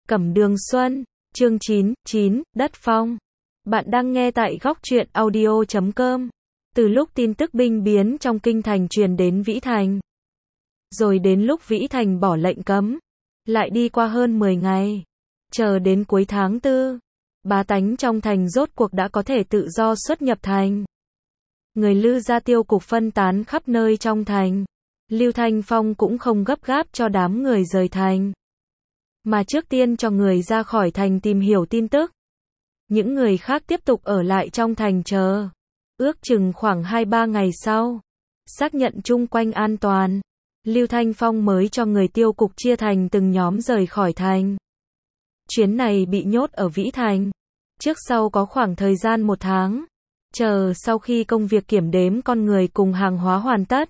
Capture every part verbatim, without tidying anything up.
Cẩm Đường Xuân, chương chín, chín, Đất Phong. Bạn đang nghe tại góc truyện audio chấm com. Từ lúc tin tức binh biến trong kinh thành truyền đến Vĩ Thành, rồi đến lúc Vĩ Thành bỏ lệnh cấm, lại đi qua hơn mười ngày. Chờ đến cuối tháng tư, bá tánh trong thành rốt cuộc đã có thể tự do xuất nhập thành. Người Lư gia tiêu cục phân tán khắp nơi trong thành. Lưu Thanh Phong cũng không gấp gáp cho đám người rời thành, mà trước tiên cho người ra khỏi thành tìm hiểu tin tức. Những người khác tiếp tục ở lại trong thành chờ. Ước chừng khoảng hai ba ngày sau, xác nhận chung quanh an toàn, Lưu Thanh Phong mới cho người tiêu cục chia thành từng nhóm rời khỏi thành. Chuyến này bị nhốt ở Vĩ Thành, trước sau có khoảng thời gian một tháng, chờ sau khi công việc kiểm đếm con người cùng hàng hóa hoàn tất,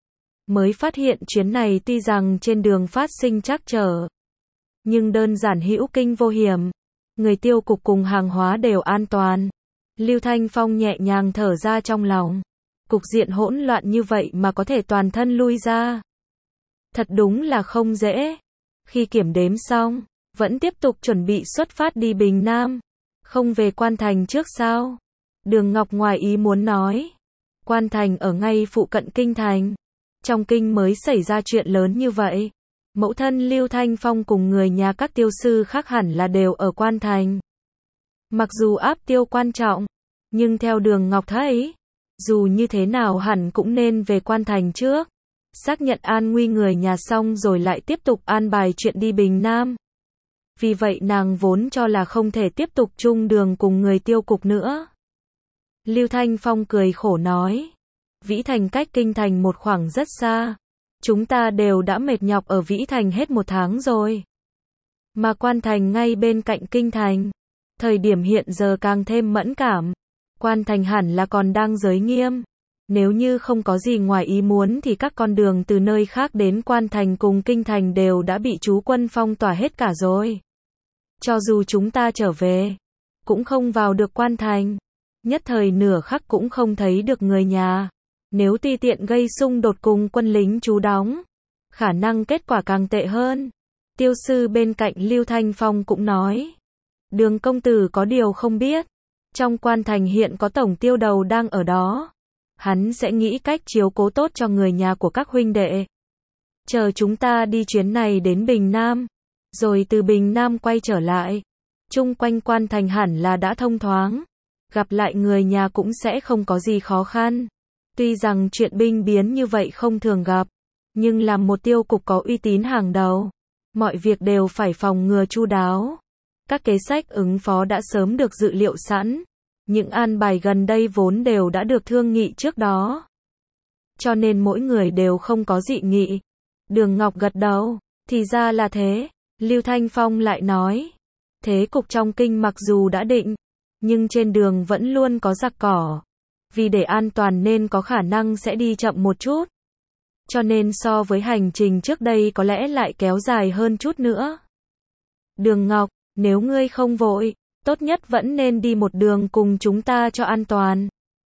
mới phát hiện chuyến này tuy rằng trên đường phát sinh trắc trở, nhưng đơn giản hữu kinh vô hiểm, người tiêu cục cùng hàng hóa đều an toàn. Lưu Thanh Phong nhẹ nhàng thở ra trong lòng. Cục diện hỗn loạn như vậy mà có thể toàn thân lui ra, thật đúng là không dễ. Khi kiểm đếm xong, vẫn tiếp tục chuẩn bị xuất phát đi Bình Nam. Không về Quan Thành trước sao? Đường Ngọc ngoài ý muốn nói. Quan Thành ở ngay phụ cận kinh thành. Trong kinh mới xảy ra chuyện lớn như vậy. Mẫu thân Lưu Thanh Phong cùng người nhà các tiêu sư khác hẳn là đều ở Quan Thành. Mặc dù áp tiêu quan trọng, nhưng theo Đường Ngọc thấy, dù như thế nào hẳn cũng nên về Quan Thành trước. Xác nhận an nguy người nhà xong rồi lại tiếp tục an bài chuyện đi Bình Nam. Vì vậy nàng vốn cho là không thể tiếp tục chung đường cùng người tiêu cục nữa. Lưu Thanh Phong cười khổ nói. Vĩ Thành cách kinh thành một khoảng rất xa. Chúng ta đều đã mệt nhọc ở Vĩ Thành hết một tháng rồi. Mà Quan Thành ngay bên cạnh kinh thành. Thời điểm hiện giờ càng thêm mẫn cảm. Quan Thành hẳn là còn đang giới nghiêm. Nếu như không có gì ngoài ý muốn thì các con đường từ nơi khác đến Quan Thành cùng kinh thành đều đã bị trú quân phong tỏa hết cả rồi. Cho dù chúng ta trở về, cũng không vào được Quan Thành. Nhất thời nửa khắc cũng không thấy được người nhà. Nếu tùy tiện gây xung đột cùng quân lính trú đóng, khả năng kết quả càng tệ hơn. Tiêu sư bên cạnh Lưu Thanh Phong cũng nói. Đường công tử có điều không biết. Trong Quan Thành hiện có tổng tiêu đầu đang ở đó. Hắn sẽ nghĩ cách chiếu cố tốt cho người nhà của các huynh đệ. Chờ chúng ta đi chuyến này đến Bình Nam, rồi từ Bình Nam quay trở lại. Chung quanh Quan Thành hẳn là đã thông thoáng. Gặp lại người nhà cũng sẽ không có gì khó khăn. Tuy rằng chuyện binh biến như vậy không thường gặp, nhưng làm một tiêu cục có uy tín hàng đầu, mọi việc đều phải phòng ngừa chu đáo. Các kế sách ứng phó đã sớm được dự liệu sẵn. Những an bài gần đây vốn đều đã được thương nghị trước đó. Cho nên mỗi người đều không có dị nghị. Đường Ngọc gật đầu. Thì ra là thế. Lưu Thanh Phong lại nói. Thế cục trong kinh mặc dù đã định, nhưng trên đường vẫn luôn có giặc cỏ. Vì để an toàn nên có khả năng sẽ đi chậm một chút. Cho nên so với hành trình trước đây có lẽ lại kéo dài hơn chút nữa. Đường Ngọc, nếu ngươi không vội, tốt nhất vẫn nên đi một đường cùng chúng ta cho an toàn.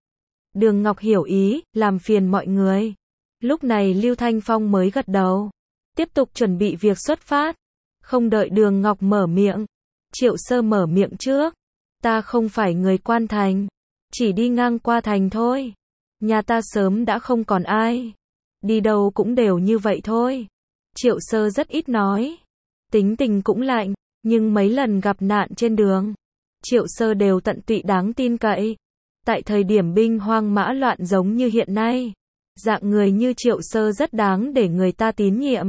Đường Ngọc hiểu ý, làm phiền mọi người. Lúc này Lưu Thanh Phong mới gật đầu. Tiếp tục chuẩn bị việc xuất phát. Không đợi Đường Ngọc mở miệng. Triệu Sơ mở miệng trước. Ta không phải người Quan Thành. Chỉ đi ngang qua thành thôi. Nhà ta sớm đã không còn ai. Đi đâu cũng đều như vậy thôi. Triệu Sơ rất ít nói. Tính tình cũng lạnh. Nhưng mấy lần gặp nạn trên đường, Triệu Sơ đều tận tụy đáng tin cậy. Tại thời điểm binh hoang mã loạn giống như hiện nay, dạng người như Triệu Sơ rất đáng để người ta tín nhiệm.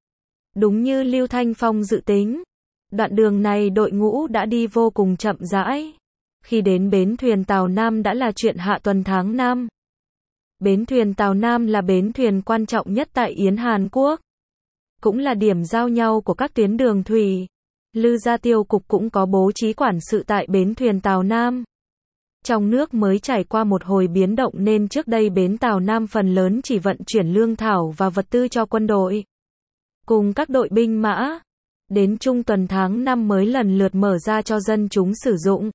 Đúng như Lưu Thanh Phong dự tính, đoạn đường này đội ngũ đã đi vô cùng chậm rãi. Khi đến bến thuyền Tàu Nam đã là chuyện hạ tuần tháng năm. Bến thuyền Tàu Nam là bến thuyền quan trọng nhất tại Yến Hàn Quốc, cũng là điểm giao nhau của các tuyến đường thủy. Lư gia tiêu cục cũng có bố trí quản sự tại bến thuyền Tàu Nam. Trong nước mới trải qua một hồi biến động nên trước đây bến Tàu Nam phần lớn chỉ vận chuyển lương thảo và vật tư cho quân đội, cùng các đội binh mã. Đến trung tuần tháng năm mới lần lượt mở ra cho dân chúng sử dụng.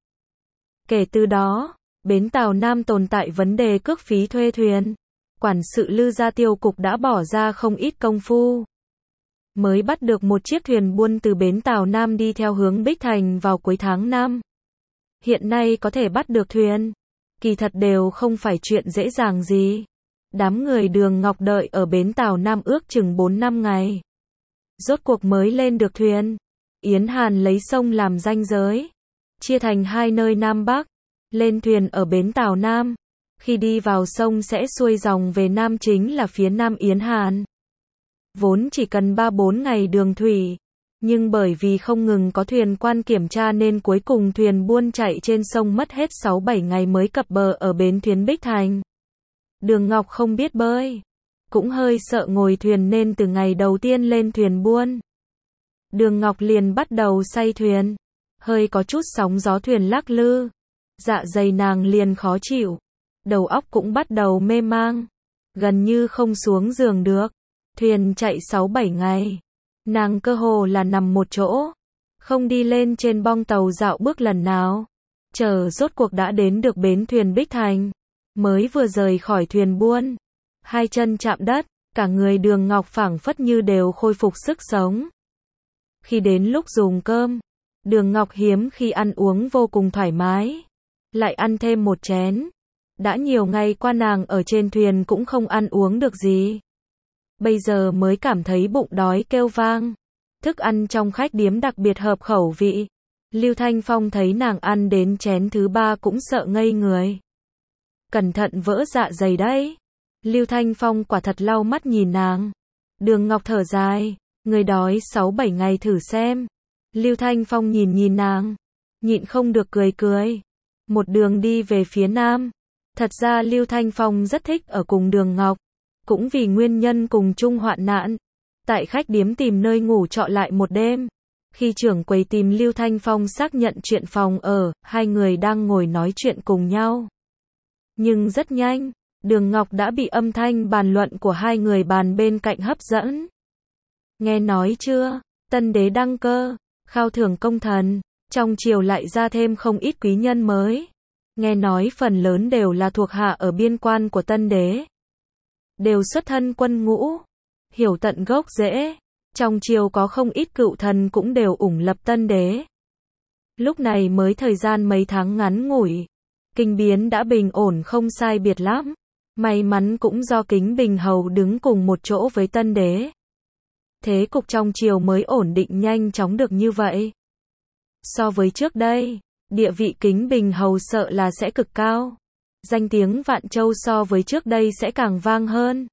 Kể từ đó, bến Tàu Nam tồn tại vấn đề cước phí thuê thuyền. Quản sự Lư gia tiêu cục đã bỏ ra không ít công phu. mới bắt được một chiếc thuyền buôn từ bến Tàu Nam đi theo hướng Bích Thành vào cuối tháng năm. Hiện nay có thể bắt được thuyền, kỳ thật đều không phải chuyện dễ dàng gì. Đám người Đường Ngọc đợi ở bến Tàu Nam ước chừng bốn năm ngày. Rốt cuộc mới lên được thuyền. Yến Hàn lấy sông làm ranh giới, chia thành hai nơi Nam Bắc. Lên thuyền ở bến Tàu Nam, khi đi vào sông sẽ xuôi dòng về Nam, chính là phía Nam Yến Hàn. Vốn chỉ cần ba bốn ngày đường thủy, nhưng bởi vì không ngừng có thuyền quan kiểm tra nên cuối cùng thuyền buôn chạy trên sông mất hết sáu bảy ngày mới cập bờ ở bến thuyền Bích Thành. Đường Ngọc không biết bơi, cũng hơi sợ ngồi thuyền nên từ ngày đầu tiên lên thuyền buôn, Đường Ngọc liền bắt đầu say thuyền, hơi có chút sóng gió thuyền lắc lư, dạ dày nàng liền khó chịu, đầu óc cũng bắt đầu mê mang, gần như không xuống giường được. Thuyền chạy sáu bảy ngày, nàng cơ hồ là nằm một chỗ, không đi lên trên bong tàu dạo bước lần nào. Chờ rốt cuộc đã đến được bến thuyền Bích Thành, mới vừa rời khỏi thuyền buôn, hai chân chạm đất, cả người Đường Ngọc phảng phất như đều khôi phục sức sống. Khi đến lúc dùng cơm, Đường Ngọc hiếm khi ăn uống vô cùng thoải mái, lại ăn thêm một chén. Đã nhiều ngày qua nàng ở trên thuyền cũng không ăn uống được gì. Bây giờ mới cảm thấy bụng đói kêu vang. Thức ăn trong khách điếm đặc biệt hợp khẩu vị. Lưu Thanh Phong thấy nàng ăn đến chén thứ ba cũng sợ ngây người. Cẩn thận vỡ dạ dày đấy. Lưu Thanh Phong quả thật lau mắt nhìn nàng. Đường Ngọc thở dài, người đói sáu bảy ngày thử xem. Lưu Thanh Phong nhìn nhìn nàng, nhịn không được cười cười. Một đường đi về phía Nam. Thật ra Lưu Thanh Phong rất thích ở cùng Đường Ngọc, cũng vì nguyên nhân cùng chung hoạn nạn. Tại khách điếm tìm nơi ngủ trọ lại một đêm. Khi trưởng quầy tìm Lưu Thanh Phong xác nhận chuyện phòng ở, hai người đang ngồi nói chuyện cùng nhau. Nhưng rất nhanh, Đường Ngọc đã bị âm thanh bàn luận của hai người bàn bên cạnh hấp dẫn. Nghe nói chưa, tân đế đăng cơ, khao thưởng công thần, trong triều lại ra thêm không ít quý nhân mới. Nghe nói phần lớn đều là thuộc hạ ở biên quan của tân đế. Đều xuất thân quân ngũ, hiểu tận gốc rễ. Trong triều có không ít cựu thần cũng đều ủng lập tân đế. Lúc này mới thời gian mấy tháng ngắn ngủi, kinh biến đã bình ổn không sai biệt lắm. May mắn cũng do Kính Bình Hầu đứng cùng một chỗ với tân đế. Thế cục trong triều mới ổn định nhanh chóng được như vậy. So với trước đây, địa vị Kính Bình Hầu sợ là sẽ cực cao. Danh tiếng Vạn Châu so với trước đây sẽ càng vang hơn.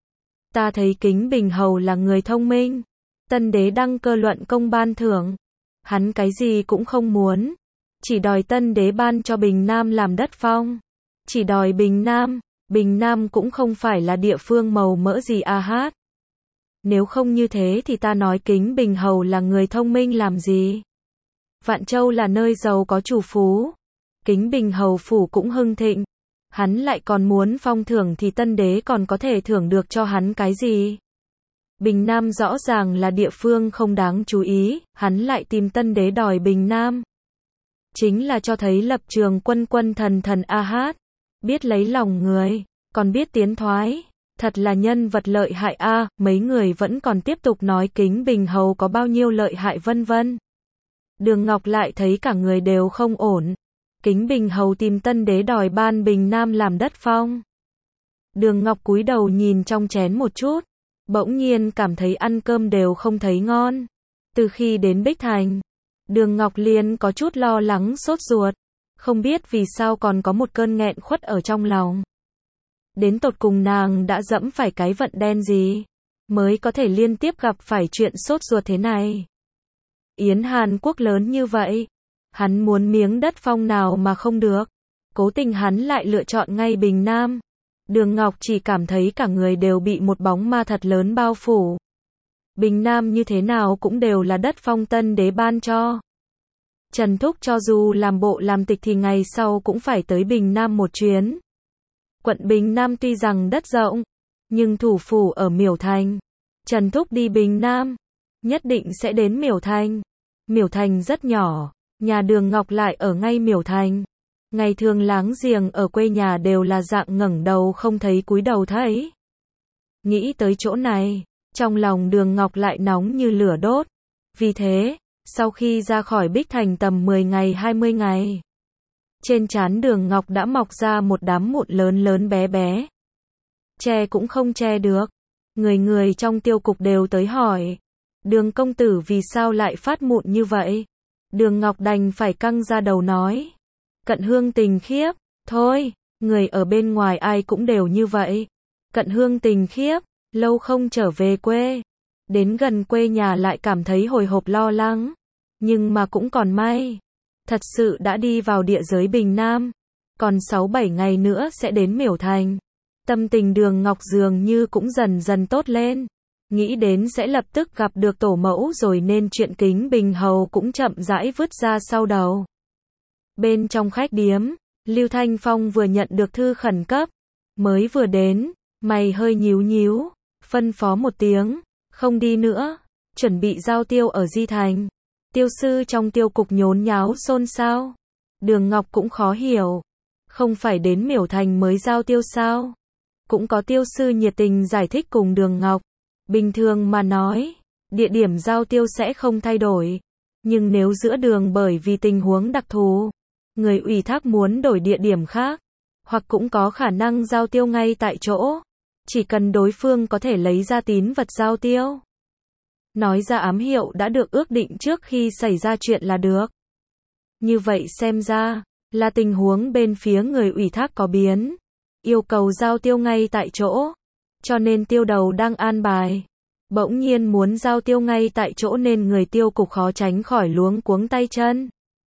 Ta thấy Kính Bình Hầu là người thông minh. Tân đế đăng cơ luận công ban thưởng. Hắn cái gì cũng không muốn. Chỉ đòi tân đế ban cho Bình Nam làm đất phong. Chỉ đòi Bình Nam. Bình Nam cũng không phải là địa phương màu mỡ gì a hát. Nếu không như thế thì ta nói Kính Bình Hầu là người thông minh làm gì. Vạn Châu là nơi giàu có chủ phú. Kính Bình Hầu phủ cũng hưng thịnh. Hắn lại còn muốn phong thưởng thì tân đế còn có thể thưởng được cho hắn cái gì. Bình Nam rõ ràng là địa phương không đáng chú ý, hắn lại tìm tân đế đòi Bình Nam. Chính là cho thấy lập trường quân quân thần thần a hát. Biết lấy lòng người, còn biết tiến thoái. Thật là nhân vật lợi hại a, mấy người vẫn còn tiếp tục nói Kính Bình Hầu có bao nhiêu lợi hại vân vân. Đường Ngọc lại thấy cả người đều không ổn. Kính Bình Hầu tìm tân đế đòi ban Bình Nam làm đất phong. Đường Ngọc cúi đầu nhìn trong chén một chút, bỗng nhiên cảm thấy ăn cơm đều không thấy ngon. Từ khi đến Bích Thành, Đường Ngọc liền có chút lo lắng sốt ruột, không biết vì sao còn có một cơn nghẹn khuất ở trong lòng. Đến tột cùng nàng đã dẫm phải cái vận đen gì, mới có thể liên tiếp gặp phải chuyện sốt ruột thế này. Yến Hàn Quốc lớn như vậy, hắn muốn miếng đất phong nào mà không được. Cố tình hắn lại lựa chọn ngay Bình Nam. Đường Ngọc chỉ cảm thấy cả người đều bị một bóng ma thật lớn bao phủ. Bình Nam như thế nào cũng đều là đất phong tân đế ban cho. Trần Thúc cho dù làm bộ làm tịch thì ngày sau cũng phải tới Bình Nam một chuyến. Quận Bình Nam tuy rằng đất rộng, nhưng thủ phủ ở Miểu Thành. Trần Thúc đi Bình Nam, nhất định sẽ đến Miểu Thành. Miểu Thành rất nhỏ, nhà Đường Ngọc lại ở ngay Miểu Thành. Ngày thường láng giềng ở quê nhà đều là dạng ngẩng đầu không thấy cúi đầu thấy. Nghĩ tới chỗ này, Trong lòng Đường Ngọc lại nóng như lửa đốt. Vì thế, sau khi ra khỏi Bích Thành tầm mười ngày hai mươi ngày, trên trán Đường Ngọc đã mọc ra một đám mụn lớn lớn bé bé. Che cũng không che được. Người người trong tiêu cục đều tới hỏi, Đường công tử vì sao lại phát mụn như vậy? Đường Ngọc đành phải căng ra đầu nói, Cận Hương Tình khiếp, thôi, người ở bên ngoài ai cũng đều như vậy. Cận Hương Tình khiếp, lâu không trở về quê, đến gần quê nhà lại cảm thấy hồi hộp lo lắng, nhưng mà cũng còn may, thật sự đã đi vào địa giới Bình Nam, còn sáu bảy ngày nữa sẽ đến Miểu Thành. Tâm tình Đường Ngọc dường như cũng dần dần tốt lên, nghĩ đến sẽ lập tức gặp được tổ mẫu rồi nên chuyện Kính Bình Hầu cũng chậm rãi vứt ra sau đầu. Bên trong khách điếm, Lưu Thanh Phong vừa nhận được thư khẩn cấp, mới vừa đến, mày hơi nhíu nhíu, phân phó một tiếng, không đi nữa, chuẩn bị giao tiêu ở Di Thành. Tiêu sư trong tiêu cục nhốn nháo xôn xao. Đường Ngọc cũng khó hiểu, không phải đến Miểu Thành mới giao tiêu sao? Cũng có tiêu sư nhiệt tình giải thích cùng Đường Ngọc. Bình thường mà nói, địa điểm giao tiêu sẽ không thay đổi. Nhưng nếu giữa đường bởi vì tình huống đặc thù, người ủy thác muốn đổi địa điểm khác, hoặc cũng có khả năng giao tiêu ngay tại chỗ. Chỉ cần đối phương có thể lấy ra tín vật giao tiêu, nói ra ám hiệu đã được ước định trước khi xảy ra chuyện là được. Như vậy xem ra, là tình huống bên phía người ủy thác có biến, yêu cầu giao tiêu ngay tại chỗ, cho nên tiêu đầu đang an bài. Bỗng nhiên muốn giao tiêu ngay tại chỗ nên người tiêu cục khó tránh khỏi luống cuống tay chân.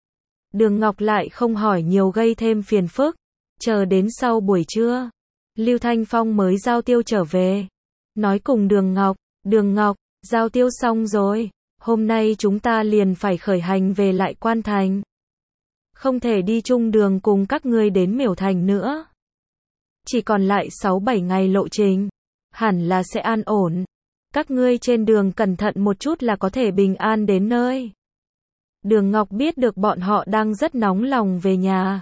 Đường Ngọc lại không hỏi nhiều gây thêm phiền phức, chờ đến sau buổi trưa, Lưu Thanh Phong mới giao tiêu trở về, nói cùng Đường Ngọc, Đường Ngọc, giao tiêu xong rồi, hôm nay chúng ta liền phải khởi hành về lại Quan Thành. Không thể đi chung đường cùng các ngươi đến Miểu Thành nữa. Chỉ còn lại sáu bảy ngày lộ trình, hẳn là sẽ an ổn. Các ngươi trên đường cẩn thận một chút là có thể bình an đến nơi. Đường Ngọc biết được bọn họ đang rất nóng lòng về nhà.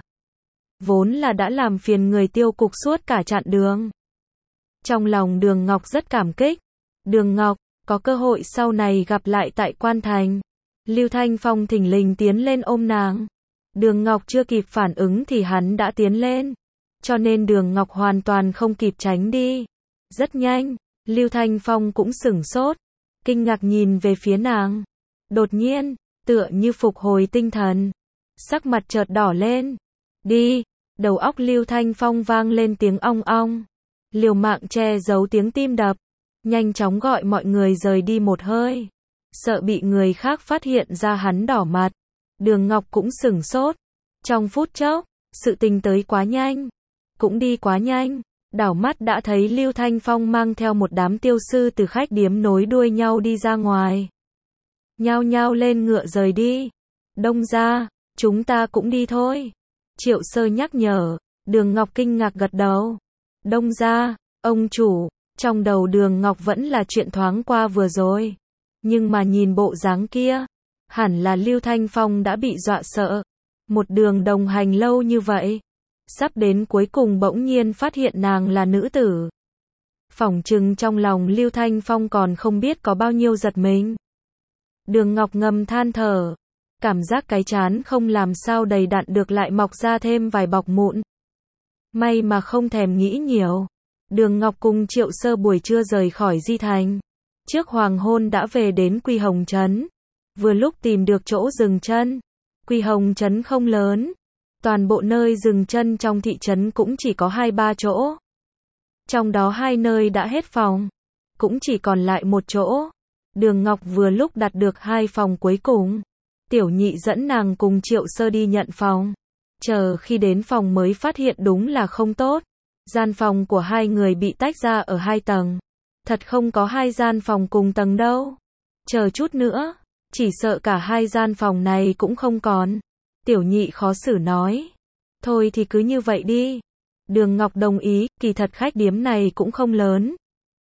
Vốn là đã làm phiền người tiêu cục suốt cả chặng đường. Trong lòng Đường Ngọc rất cảm kích. Đường Ngọc, có cơ hội sau này gặp lại tại Quan Thành. Lưu Thanh Phong thình lình tiến lên ôm nàng. Đường Ngọc chưa kịp phản ứng thì hắn đã tiến lên. Cho nên Đường Ngọc hoàn toàn không kịp tránh đi. Rất nhanh, Lưu Thanh Phong cũng sửng sốt, kinh ngạc nhìn về phía nàng. Đột nhiên, tựa như phục hồi tinh thần, sắc mặt chợt đỏ lên. Đi, đầu óc Lưu Thanh Phong vang lên tiếng ong ong. Liều mạng che giấu tiếng tim đập, nhanh chóng gọi mọi người rời đi một hơi, sợ bị người khác phát hiện ra hắn đỏ mặt. Đường Ngọc cũng sửng sốt. Trong phút chốc, sự tình tới quá nhanh, cũng đi quá nhanh. Đảo mắt đã thấy Lưu Thanh Phong mang theo một đám tiêu sư từ khách điếm nối đuôi nhau đi ra ngoài. Nhao nhao lên ngựa rời đi. Đông ra, chúng ta cũng đi thôi. Triệu Sơ nhắc nhở. Đường Ngọc kinh ngạc gật đầu. Đông ra, ông chủ, trong đầu Đường Ngọc vẫn là chuyện thoáng qua vừa rồi. Nhưng mà nhìn bộ dáng kia, hẳn là Lưu Thanh Phong đã bị dọa sợ. Một đường đồng hành lâu như vậy, sắp đến cuối cùng bỗng nhiên phát hiện nàng là nữ tử. Phỏng chừng trong lòng Lưu Thanh Phong còn không biết có bao nhiêu giật mình. Đường Ngọc ngầm than thở, cảm giác cái trán không làm sao đầy đặn được lại mọc ra thêm vài bọc mụn. May mà không thèm nghĩ nhiều. Đường Ngọc cùng Triệu Sơ buổi trưa rời khỏi Di Thành. Trước hoàng hôn đã về đến Quy Hồng Trấn. Vừa lúc tìm được chỗ dừng chân. Quy Hồng Trấn không lớn. Toàn bộ nơi dừng chân trong thị trấn cũng chỉ có hai ba chỗ. Trong đó hai nơi đã hết phòng. Cũng chỉ còn lại một chỗ. Đường Ngọc vừa lúc đặt được hai phòng cuối cùng. Tiểu Nhị dẫn nàng cùng Triệu Sơ đi nhận phòng. Chờ khi đến phòng mới phát hiện đúng là không tốt. Gian phòng của hai người bị tách ra ở hai tầng. Thật không có hai gian phòng cùng tầng đâu. Chờ chút nữa, chỉ sợ cả hai gian phòng này cũng không còn. Tiểu Nhị khó xử nói. Thôi thì cứ như vậy đi. Đường Ngọc đồng ý, kỳ thật khách điếm này cũng không lớn.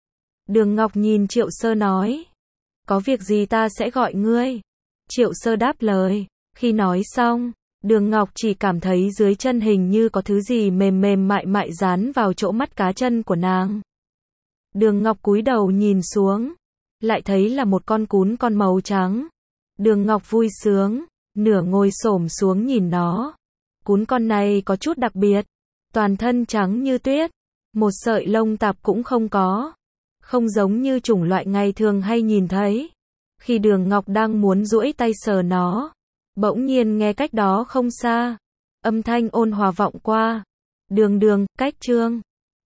Đường Ngọc nhìn Triệu Sơ nói. Có việc gì ta sẽ gọi ngươi. Triệu Sơ đáp lời. Khi nói xong, Đường Ngọc chỉ cảm thấy dưới chân hình như có thứ gì mềm mềm mại mại dán vào chỗ mắt cá chân của nàng. Đường Ngọc cúi đầu nhìn xuống, lại thấy là một con cún con màu trắng. Đường Ngọc vui sướng, nửa ngồi xổm xuống nhìn nó. Cún con này có chút đặc biệt, toàn thân trắng như tuyết, một sợi lông tạp cũng không có, không giống như chủng loại ngày thường hay nhìn thấy. Khi Đường Ngọc đang muốn duỗi tay sờ nó, bỗng nhiên nghe cách đó không xa, âm thanh ôn hòa vọng qua. Đường đường, cách Trương.